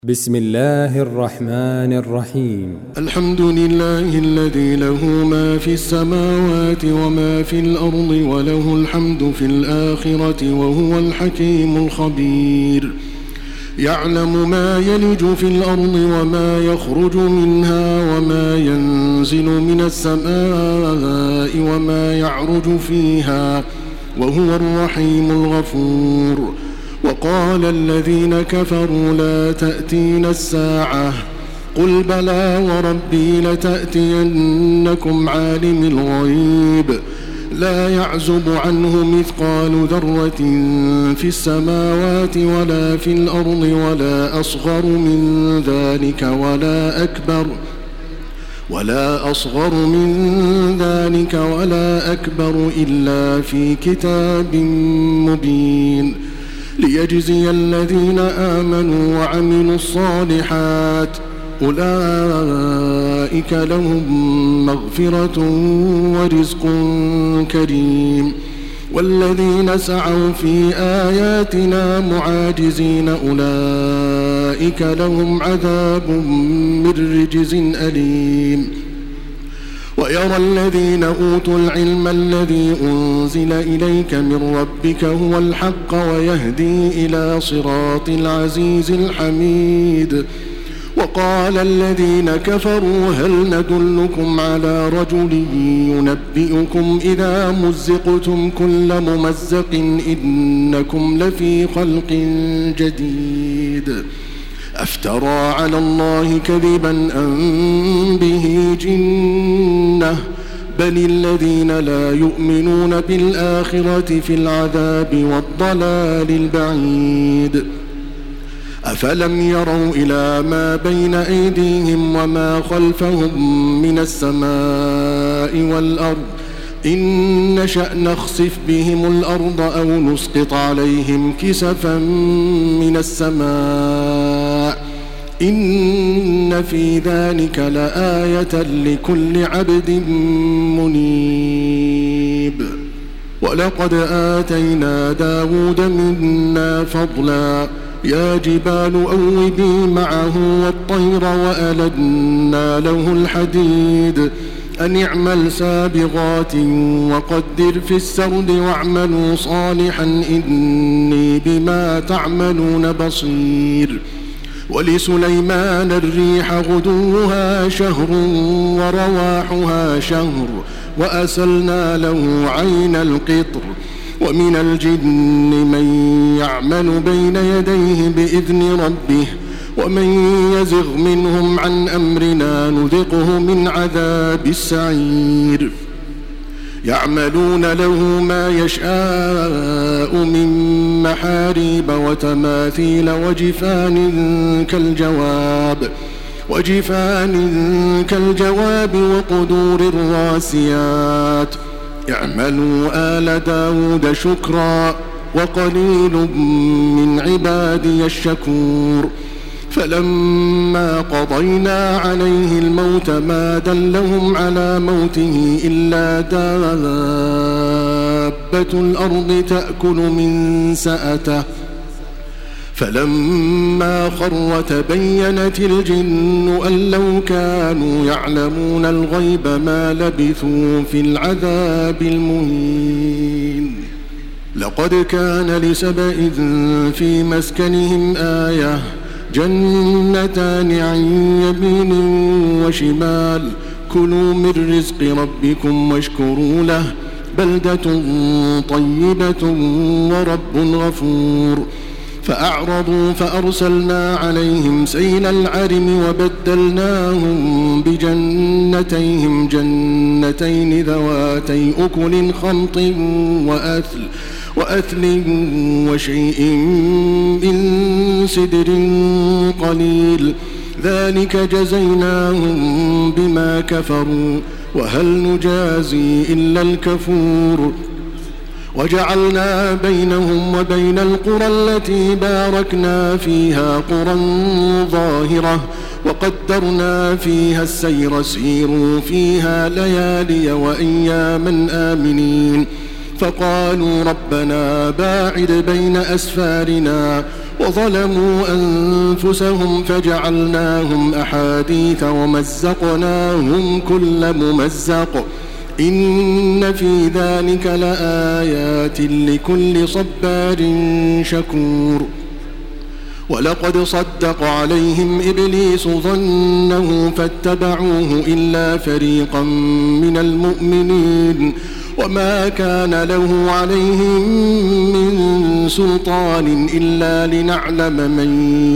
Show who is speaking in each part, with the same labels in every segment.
Speaker 1: بسم الله الرحمن الرحيم.
Speaker 2: الحمد لله الذي له ما في السماوات وما في الأرض وله الحمد في الآخرة وهو الحكيم الخبير. يعلم ما يلج في الأرض وما يخرج منها وما ينزل من السماء وما يعرج فيها وهو الرحيم الغفور. وقال الذين كفروا لا تأتينا الساعة قل بلى وربي لتأتينكم عالم الغيب لا يعزب عنه مثقال ذرة في السماوات ولا في الأرض ولا أصغر من ذلك ولا أكبر إلا في كتاب مبين ليجزي الذين آمنوا وعملوا الصالحات أولئك لهم مغفرة ورزق كريم. والذين سعوا في آياتنا معاجزين أولئك لهم عذاب من رجز أليم. ويرى الذين أوتوا العلم الذي أنزل إليك من ربك هو الحق ويهدي إلى صراط العزيز الحميد. وقال الذين كفروا هل ندلكم على رجل ينبئكم إذا مزقتم كل ممزق إنكم لفي خلق جديد أفترى على الله كذبا أم به جنة بل الذين لا يؤمنون بالآخرة في العذاب والضلال البعيد. أفلم يروا إلى ما بين أيديهم وما خلفهم من السماء والأرض إن نشأ نخسف بهم الأرض أو نسقط عليهم كسفا من السماء إن في ذلك لآية لكل عبد منيب. ولقد آتينا داود منا فضلا يا جبال أوبي معه والطير وألنا له الحديد أن اعمل سابغات وقدر في السرد واعملوا صالحا إني بما تعملون بصير. ولسليمان الريح غدوها شهر ورواحها شهر وأسلنا له عين القطر. ومن الجن من يعمل بين يديه بإذن ربه ومن يزغ منهم عن أمرنا نذقه من عذاب السعير. يعملون له ما يشاء من محاريب وتماثيل وجفان كالجواب وقدور الراسيات. اعملوا آل داود شكرا وقليل من عبادي الشكور. فلما قضينا عليه الموت ما دلهم على موته إلا دابة الأرض تأكل من سأته فلما خر تبينت الجن أن لو كانوا يعلمون الغيب ما لبثوا في العذاب المهين. لقد كان لسبإ في مسكنهم آية جنتان عن يمين وشمال كلوا من رزق ربكم واشكروا له بلدة طيبة ورب غفور. فأعرضوا فأرسلنا عليهم سيل العرم وبدلناهم بجنتيهم جنتين ذواتي أكل خمط وأثل وشيء من سدر قليل ذلك جزيناهم بما كفروا وهل نجازي إلا الكفور. وجعلنا بينهم وبين القرى التي باركنا فيها قرى ظاهرة وقدرنا فيها السير سيروا فيها ليالي وأياما آمنين. فقالوا ربنا باعد بين أسفارنا وظلموا أنفسهم فجعلناهم أحاديث ومزقناهم كل ممزق إن في ذلك لآيات لكل صبار شكور ولقد صدق عليهم إبليس ظنه فاتبعوه إلا فريقا من المؤمنين وما كان له عليهم من سلطان إلا لنعلم من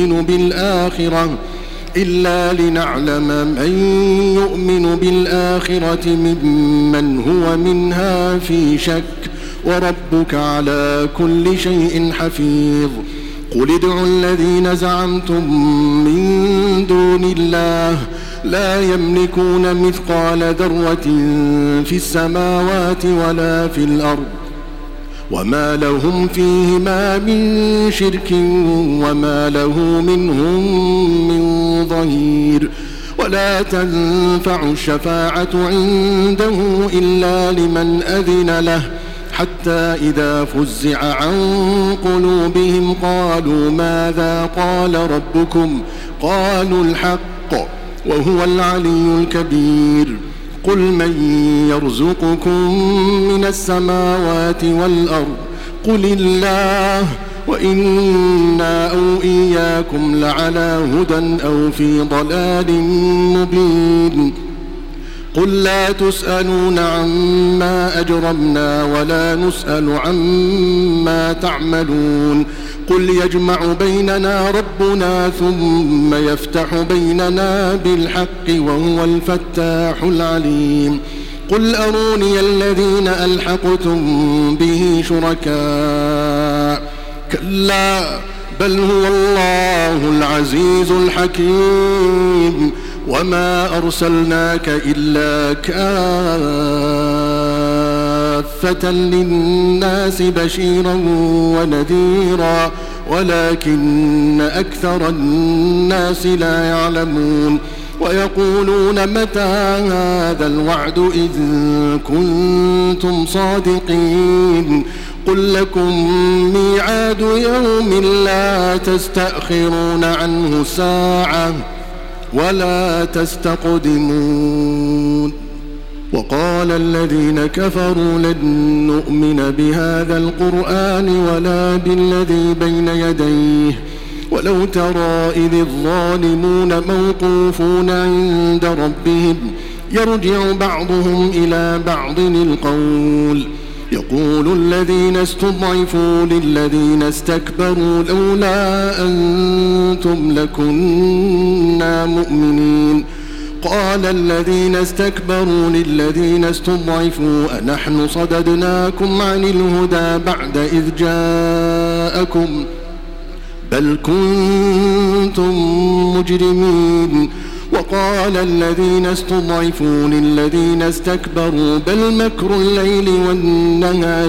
Speaker 2: يؤمن بالآخرة ممن هو منها في شك وربك على كل شيء حفيظ قل ادعوا الذين زعمتم من دون الله لا يملكون مثقال ذرة في السماوات ولا في الأرض وما لهم فيهما من شرك وما له منهم من ظهير ولا تنفع الشفاعة عنده إلا لمن أذن له حتى إذا فزع عن قلوبهم قالوا ماذا قال ربكم قالوا الحق وهو العلي الكبير قل من يرزقكم من السماوات والأرض قل الله وإنا أو إياكم لعلى هدى أو في ضلال مبين قل لا تسألون عما أجرمنا ولا نسأل عما تعملون قل يجمع بيننا ربنا ثم يفتح بيننا بالحق وهو الفتاح العليم قل أروني الذين ألحقتم به شركاء كلا بل هو الله العزيز الحكيم وما أرسلناك إلا كافة للناس بشيرا ونذيرا ولكن أكثر الناس لا يعلمون ويقولون متى هذا الوعد إذ كنتم صادقين قل لكم ميعاد يوم لا تستأخرون عنه ساعة ولا تستقدمون وقال الذين كفروا لن نؤمن بهذا القرآن ولا بالذي بين يديه ولو ترى إذ الظالمون موقوفون عند ربهم يرجع بعضهم إلى بعض القول يقول الذين استضعفوا للذين استكبروا لولا أنتم لكنا مؤمنين قال الذين استكبروا للذين استضعفوا أنحن صددناكم عن الهدى بعد إذ جاءكم بل كنتم مجرمين وقال الذين استضعفوا للذين استكبروا بل مكر الليل والنهار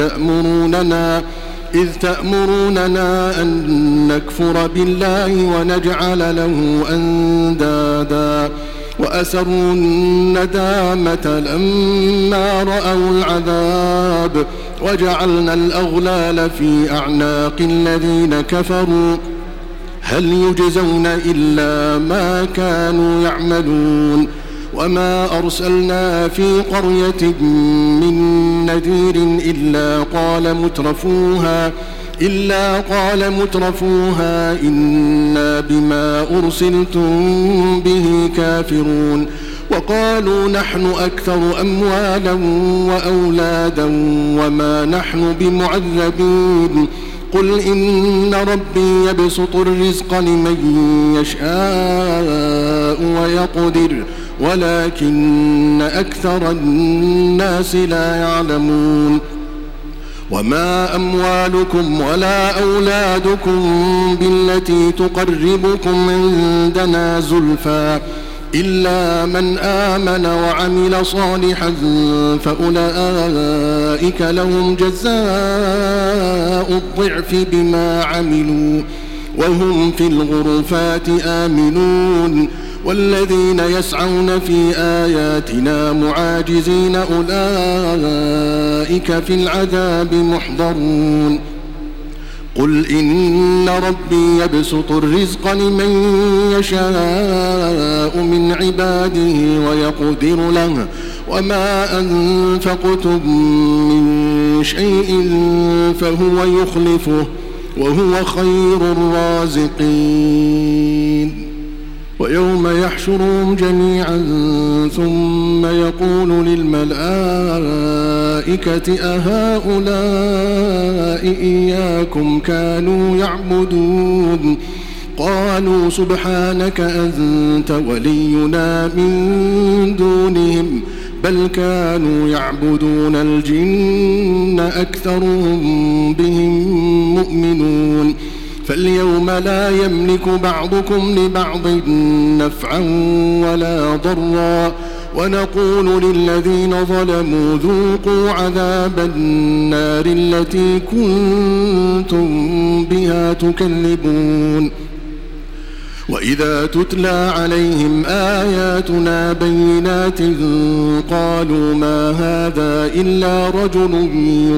Speaker 2: إذ تأمروننا أن نكفر بالله ونجعل له أندادا وأسروا الندامة لما رأوا العذاب وجعلنا الأغلال في أعناق الذين كفروا هل يجزون إلا ما كانوا يعملون وما أرسلنا في قرية من نذير إلا قال مترفوها إنا بما أرسلتم به كافرون وقالوا نحن أكثر أموالا وأولادا وما نحن بمعذبين قل إن ربي يبسط الرزق لمن يشاء ويقدر ولكن أكثر الناس لا يعلمون وما أموالكم ولا أولادكم بالتي تقربكم عندنا زلفى إلا من آمن وعمل صالحا فأولئك لهم جزاء الضعف بما عملوا وهم في الغرفات آمنون والذين يسعون في آياتنا معاجزين أولئك في العذاب محضرون قل إن ربي يبسط الرزق لمن يشاء من عباده ويقدر له وما أنفقتم من شيء فهو يخلفه وهو خير الرازقين. ويوم يحشرهم جميعا ثم يقول للملائكة أهؤلاء إياكم كانوا يعبدون قالوا سبحانك أنت ولينا من دونهم بل كانوا يعبدون الجن أكثرهم بهم مؤمنون. فاليوم لا يملك بعضكم لبعض نفعا ولا ضرا ونقول للذين ظلموا ذوقوا عذاب النار التي كنتم بها تكذبون. وإذا تتلى عليهم آياتنا بينات قالوا ما هذا إلا رجل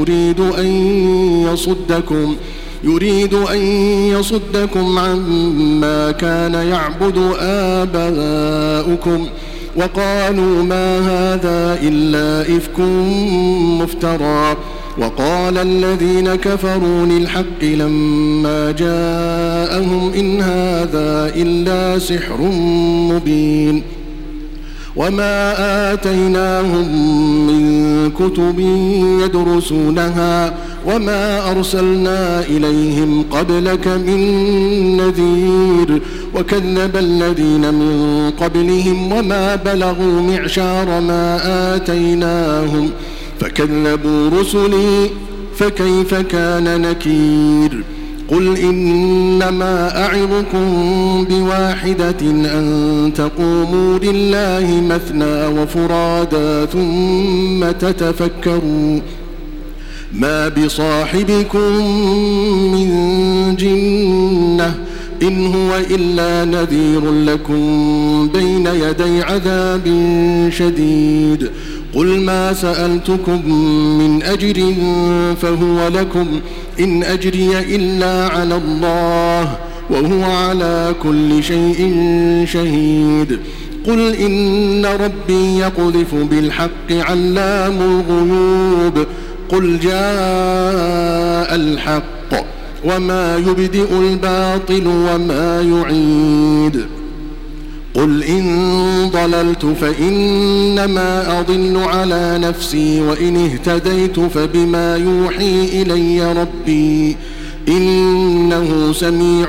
Speaker 2: يريد أن يصدكم عما كان يعبد آباؤكم وقالوا ما هذا إلا إفك مفترى. وقال الذين كفروا للحق لما جاءهم إن هذا إلا سحر مبين. وما آتيناهم من كتب يدرسونها وما أرسلنا إليهم قبلك من نذير وكذب الذين من قبلهم وما بلغوا معشار ما آتيناهم فكذبوا رسلي فكيف كان نكير. قل إنما أعظكم بواحدة أن تقوموا لله مثنى وفرادا ثم تتفكروا ما بصاحبكم من جنة إن هو إلا نذير لكم بين يدي عذاب شديد. قل ما سألتكم من أجر فهو لكم إن أجري إلا على الله وهو على كل شيء شهيد. قل إن ربي يقذف بالحق علام الغيوب قل جاء الحق وما يبدئ الباطل وما يعيد. قل إن ضللت فإنما أضل على نفسي وإن اهتديت فبما يوحي إلي ربي إنه سميع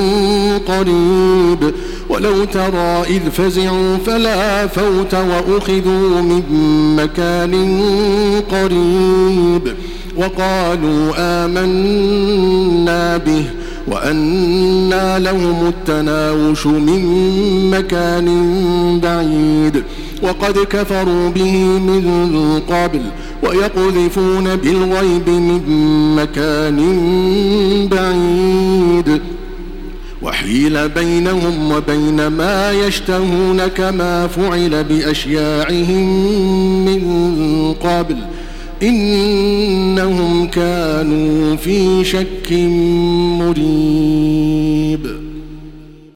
Speaker 2: قريب. ولو ترى إذ فزعوا فلا فوت وأخذوا من مكان قريب وقالوا آمنا به وأنى لهم التناوش من مكان بعيد وقد كفروا به من قبل ويقذفون بالغيب من مكان بعيد وحيل بينهم وبين ما يشتهون كما فعل بأشياعهم من قبل إنهم كانوا في شك مريب.